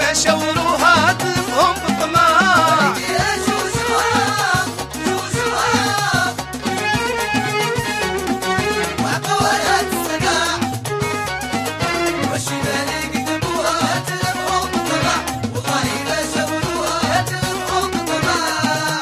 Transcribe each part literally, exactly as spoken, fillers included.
شوروها تلفهم بالطماع. وعقولها تسقع والشمال يقدموها تلفهم بالطماع. والله ما شوروها تلفهم بالطماع.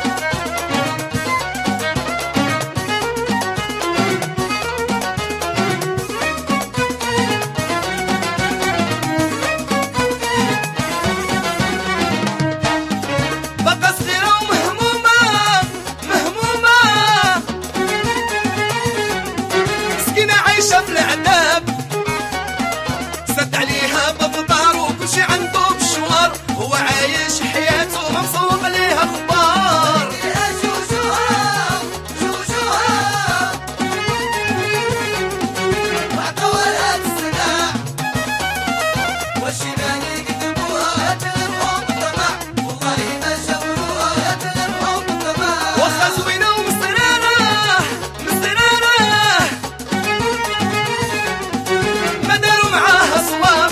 بقى صغيرة ومهمومة مهمومة مسكينة عايشة في العذاب. سد عليها بفطار وكل شي عنده بشوار. هو عايش حياته ممسوق ليها اخبار. وعقولها تسقع والشمال يقدموها تلفهم بالطمع. والله ما شوروها تلفهم بالطمع. وخا زوينة ومسرارة مسرارة ما داروا معاها صواب.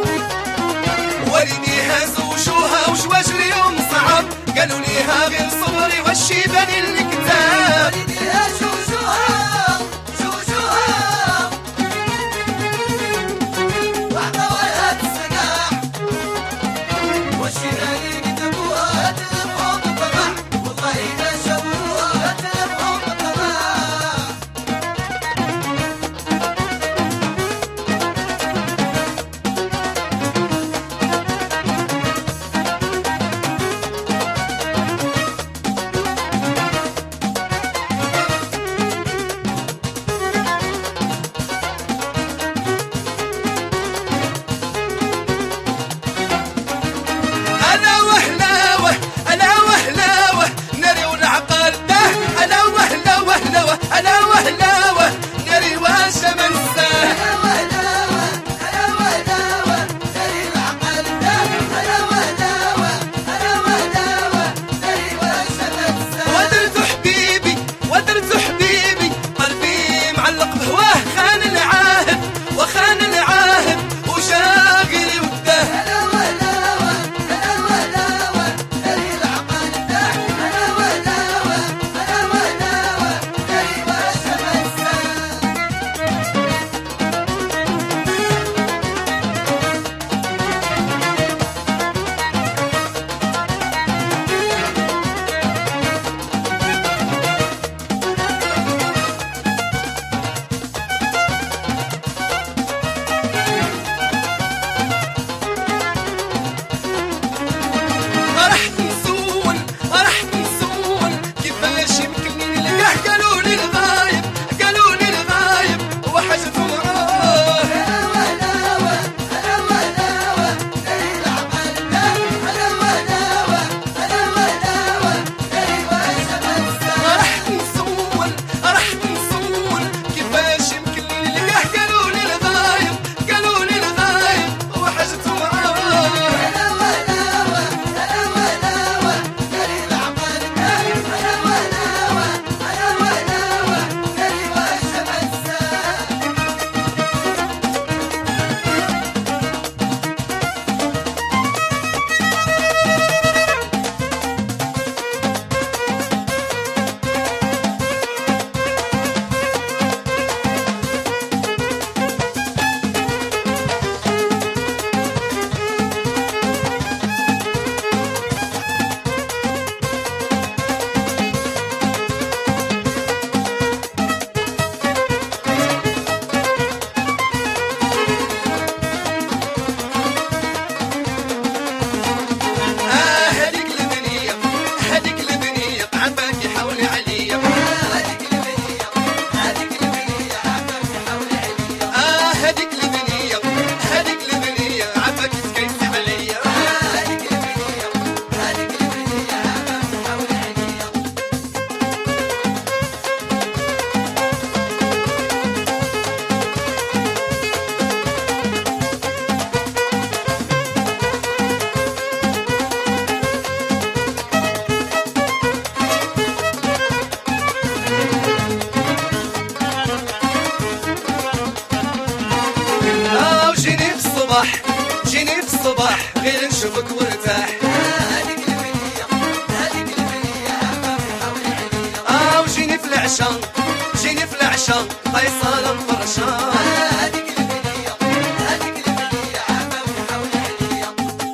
والديها زوجوها وجواج اليوم صعب. قالوا ليها غير صبري والشيبان الكتاب. والديها زوجوها زوجوها وعقولها تسقع والشمال يقدموها تلفهم بالطمع. والله ما شوروها تلفهم بالطمع. ألا وهلاوة ألا وهلاوة ناري والعقل ده. ألا وهلا وهلاوة ألا وهلاوة ناري واش ما نساه. ألا وهلاوة ألا وهلاوة ناري العقل ده. ألا وهلاوة ألا وهلاوة ناري واش ما نساه. ودرت حبيبي ودرت حبيبي قلبي معلق بهواه. خان العاهد وخان العاهد وشاغل وده. ألا وهلاوة ألا وهلاوة ناري العقل ده. ألا وهلاوة ألا وهلاوة ناري واش ما نساه. الصباح غير نشوفك مرتاح. هذيك البنية هذيك البنية عامة في حول عليا. اه وجيني في العشا جيني في العشا فيصل مفرشان. هذيك البنية هذيك البنية عامة في حول عليا.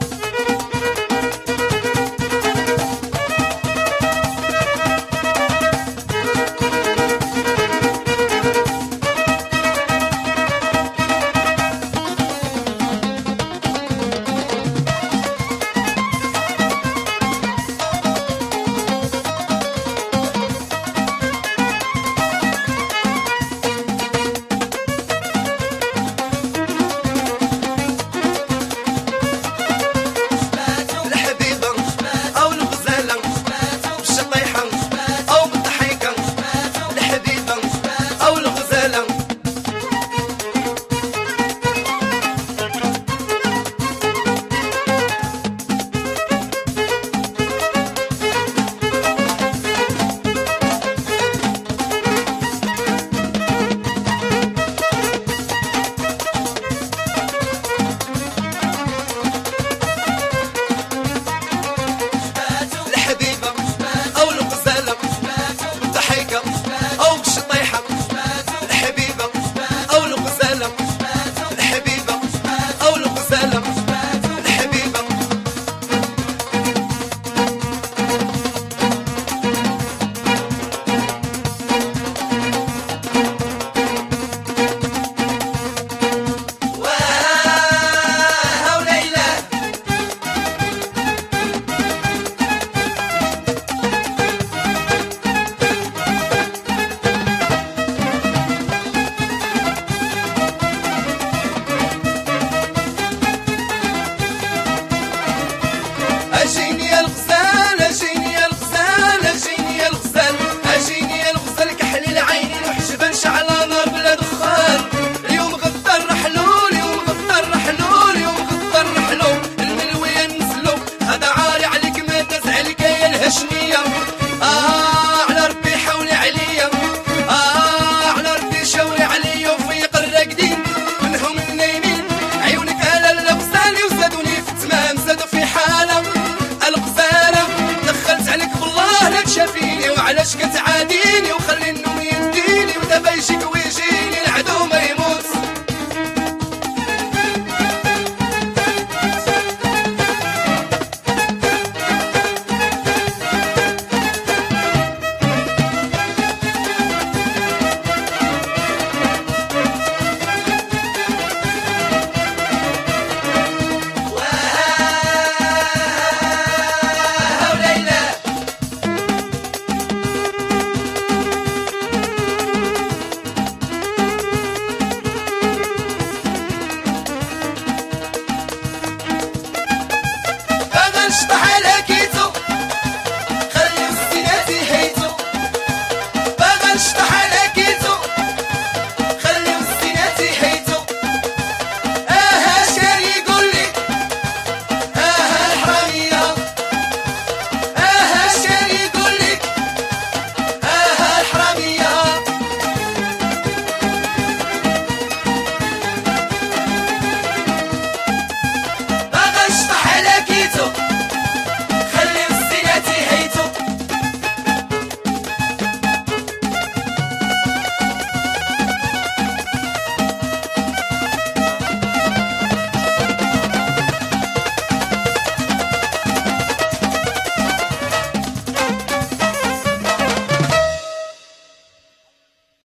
اجيني يا الغزال اجيني يا الغزال اجيني يا الغزال اجيني يا الغزال كحلي العين وحجبان شعلة نار بلا دخان. اليوم غدا نرحلو اليوم غدا نرحلو اليوم غدا نرحلو الملوية ننزلو. هذا عاري عليك ما داز عليك يا الهشمية. اه على ربي حولي عليا اه على ربي شاوري عليا وفيق الراقدين منهم النايمين. عيونك على الغزال وزادوني في التمام زادوا في حالة الغزالة. دخلت عليك بالله لا تشافيني وعلاش كتعاني